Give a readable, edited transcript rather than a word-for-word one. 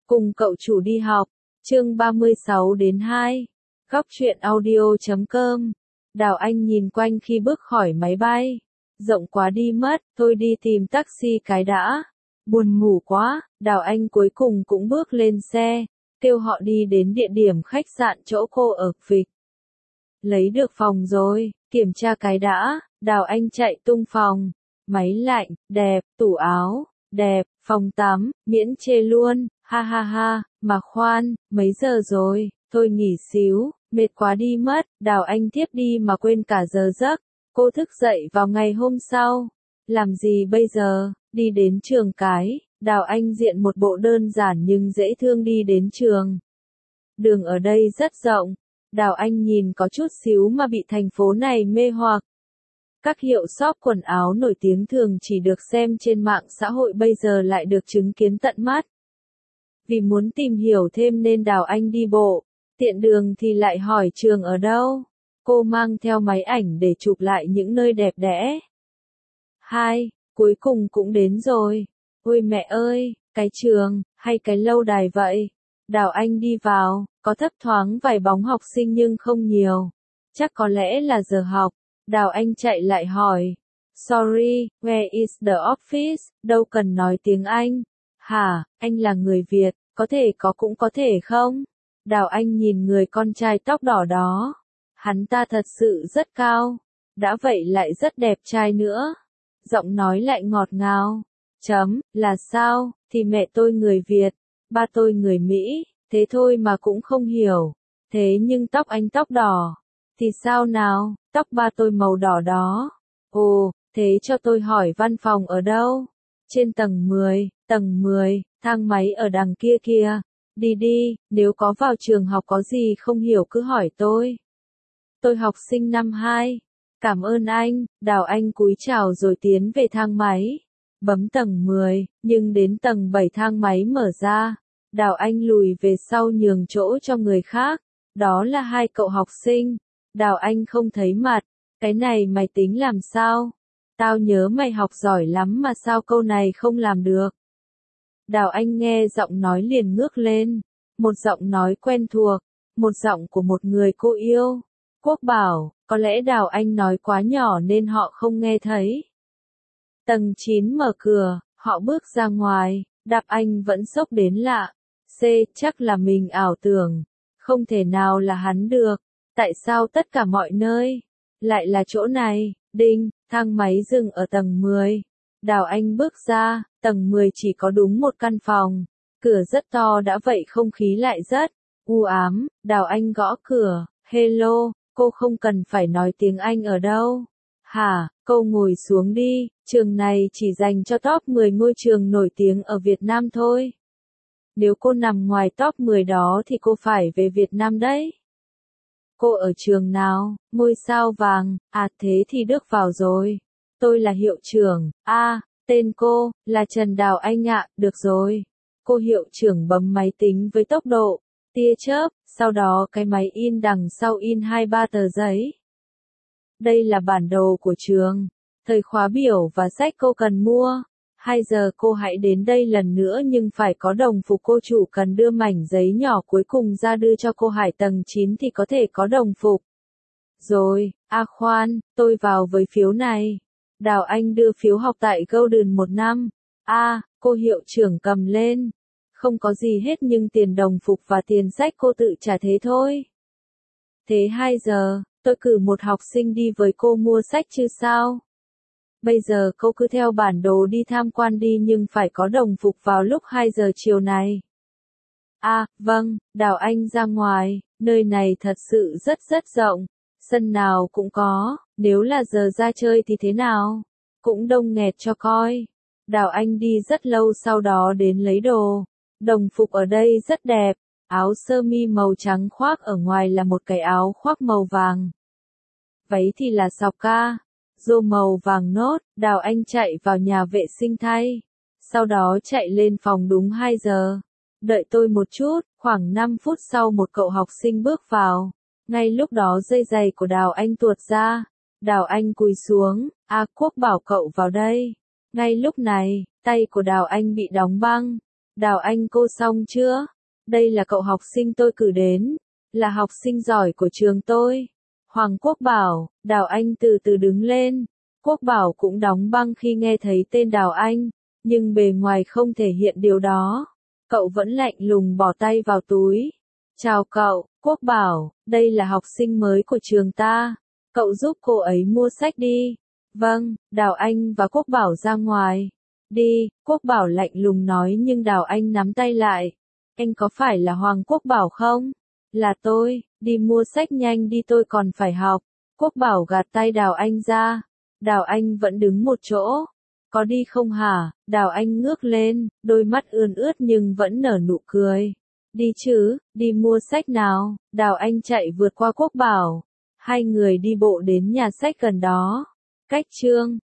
Cùng cậu chủ đi học. Chương 36 đến 2. Góc truyện audio.com. Đào Anh nhìn quanh khi bước khỏi máy bay. Rộng quá đi mất, thôi đi tìm taxi cái đã. Buồn ngủ quá, Đào Anh cuối cùng cũng bước lên xe, kêu họ đi đến địa điểm khách sạn chỗ cô ở Vịch. Lấy được phòng rồi, kiểm tra cái đã. Đào Anh chạy tung phòng. Máy lạnh, đẹp, tủ áo, đẹp, phòng tắm, miễn chê luôn, ha ha ha, mà khoan, mấy giờ rồi, thôi nghỉ xíu, mệt quá đi mất. Đào Anh tiếp đi mà quên cả giờ giấc. Cô thức dậy vào ngày hôm sau. Làm gì bây giờ? Đi đến trường cái. Đào Anh diện một bộ đơn giản nhưng dễ thương đi đến trường. Đường ở đây rất rộng. Đào Anh nhìn có chút xíu mà bị thành phố này mê hoặc. Các hiệu shop quần áo nổi tiếng thường chỉ được xem trên mạng xã hội bây giờ lại được chứng kiến tận mắt. Vì muốn tìm hiểu thêm nên Đào Anh đi bộ, tiện đường thì lại hỏi trường ở đâu. Cô mang theo máy ảnh để chụp lại những nơi đẹp đẽ. Cuối cùng cũng đến rồi. Ôi mẹ ơi, cái trường, hay cái lâu đài vậy? Đào Anh đi vào, có thấp thoáng vài bóng học sinh nhưng không nhiều. Chắc có lẽ là giờ học. Đào Anh chạy lại hỏi. Sorry, where is the office? Đâu cần nói tiếng Anh. Hả, anh là người Việt, có thể có cũng có thể không? Đào Anh nhìn người con trai tóc đỏ đó. Hắn ta thật sự rất cao. Đã vậy lại rất đẹp trai nữa. Giọng nói lại ngọt ngào. Là sao, thì mẹ tôi người Việt, ba tôi người Mỹ, thế thôi mà cũng không hiểu. Thế nhưng tóc anh tóc đỏ, thì sao nào, tóc ba tôi màu đỏ đó. Ồ, thế cho tôi hỏi văn phòng ở đâu? Trên tầng 10, thang máy ở đằng kia kìa. Đi đi, nếu có vào trường học có gì không hiểu cứ hỏi tôi. Tôi học sinh năm 2. Cảm ơn anh. Đào Anh cúi chào rồi tiến về thang máy. Bấm tầng 10, nhưng đến tầng 7 thang máy mở ra. Đào Anh lùi về sau nhường chỗ cho người khác. Đó là hai cậu học sinh. Đào Anh không thấy mặt. Cái này mày tính làm sao? Tao nhớ mày học giỏi lắm mà sao câu này không làm được. Đào Anh nghe giọng nói liền ngước lên. Một giọng nói quen thuộc. Một giọng của một người cô yêu. Quốc bảo, có lẽ Đào Anh nói quá nhỏ nên họ không nghe thấy. Tầng 9 mở cửa, họ bước ra ngoài, Đạp Anh vẫn sốc đến lạ. Chắc là mình ảo tưởng. Không thể nào là hắn được. Tại sao tất cả mọi nơi lại là chỗ này? Đinh, thang máy dừng ở tầng 10. Đào Anh bước ra, tầng 10 chỉ có đúng một căn phòng. Cửa rất to đã vậy không khí lại rất u ám. Đào Anh gõ cửa. Hello, cô không cần phải nói tiếng Anh ở đâu. Hả, cô ngồi xuống đi, trường này chỉ dành cho top 10 ngôi trường nổi tiếng ở Việt Nam thôi. Nếu cô nằm ngoài top 10 đó thì cô phải về Việt Nam đấy. Cô ở trường nào? Ngôi sao vàng. À thế thì Đức vào rồi. Tôi là hiệu trưởng. Tên cô là Trần Đào Anh ạ. Được rồi. Cô hiệu trưởng bấm máy tính với tốc độ tia chớp, sau đó cái máy in đằng sau in 2-3 tờ giấy. Đây là bản đồ của trường, thời khóa biểu và sách cô cần mua. 2 giờ cô hãy đến đây lần nữa nhưng phải có đồng phục. Cô chủ cần đưa mảnh giấy nhỏ cuối cùng ra đưa cho cô Hải tầng 9 thì có thể có đồng phục. Rồi, khoan, tôi vào với phiếu này. Đào Anh đưa phiếu học tại Golden 1 năm. Cô hiệu trưởng cầm lên. Không có gì hết nhưng tiền đồng phục và tiền sách cô tự trả thế thôi. Thế 2 giờ, tôi cử một học sinh đi với cô mua sách chứ sao? Bây giờ cô cứ theo bản đồ đi tham quan đi nhưng phải có đồng phục vào lúc 2 giờ chiều này. Vâng, Đào Anh ra ngoài, nơi này thật sự rất rộng, sân nào cũng có, nếu là giờ ra chơi thì thế nào? Cũng đông nghẹt cho coi. Đào Anh đi rất lâu sau đó đến lấy đồ. Đồng phục ở đây rất đẹp, áo sơ mi màu trắng khoác ở ngoài là một cái áo khoác màu vàng. Váy thì là sọc ca, rô màu vàng nốt. Đào Anh chạy vào nhà vệ sinh thay. Sau đó chạy lên phòng đúng 2 giờ. Đợi tôi một chút, khoảng 5 phút sau một cậu học sinh bước vào. Ngay lúc đó dây giày của Đào Anh tuột ra. Đào Anh cúi xuống, Quốc bảo cậu vào đây. Ngay lúc này, tay của Đào Anh bị đóng băng. Đào Anh cô xong chưa? Đây là cậu học sinh tôi cử đến, là học sinh giỏi của trường tôi. Hoàng Quốc Bảo, Đào Anh từ từ đứng lên. Quốc Bảo cũng đóng băng khi nghe thấy tên Đào Anh, nhưng bề ngoài không thể hiện điều đó. Cậu vẫn lạnh lùng bỏ tay vào túi. Chào cậu, Quốc Bảo, đây là học sinh mới của trường ta. Cậu giúp cô ấy mua sách đi. Vâng, Đào Anh và Quốc Bảo ra ngoài. Đi, Quốc Bảo lạnh lùng nói nhưng Đào Anh nắm tay lại. Anh có phải là Hoàng Quốc Bảo không? Là tôi, đi mua sách nhanh đi tôi còn phải học. Quốc Bảo gạt tay Đào Anh ra. Đào Anh vẫn đứng một chỗ. Có đi không hả? Đào Anh ngước lên, đôi mắt ươn ướt nhưng vẫn nở nụ cười. Đi chứ, đi mua sách nào. Đào Anh chạy vượt qua Quốc Bảo. Hai người đi bộ đến nhà sách gần đó. Cách chương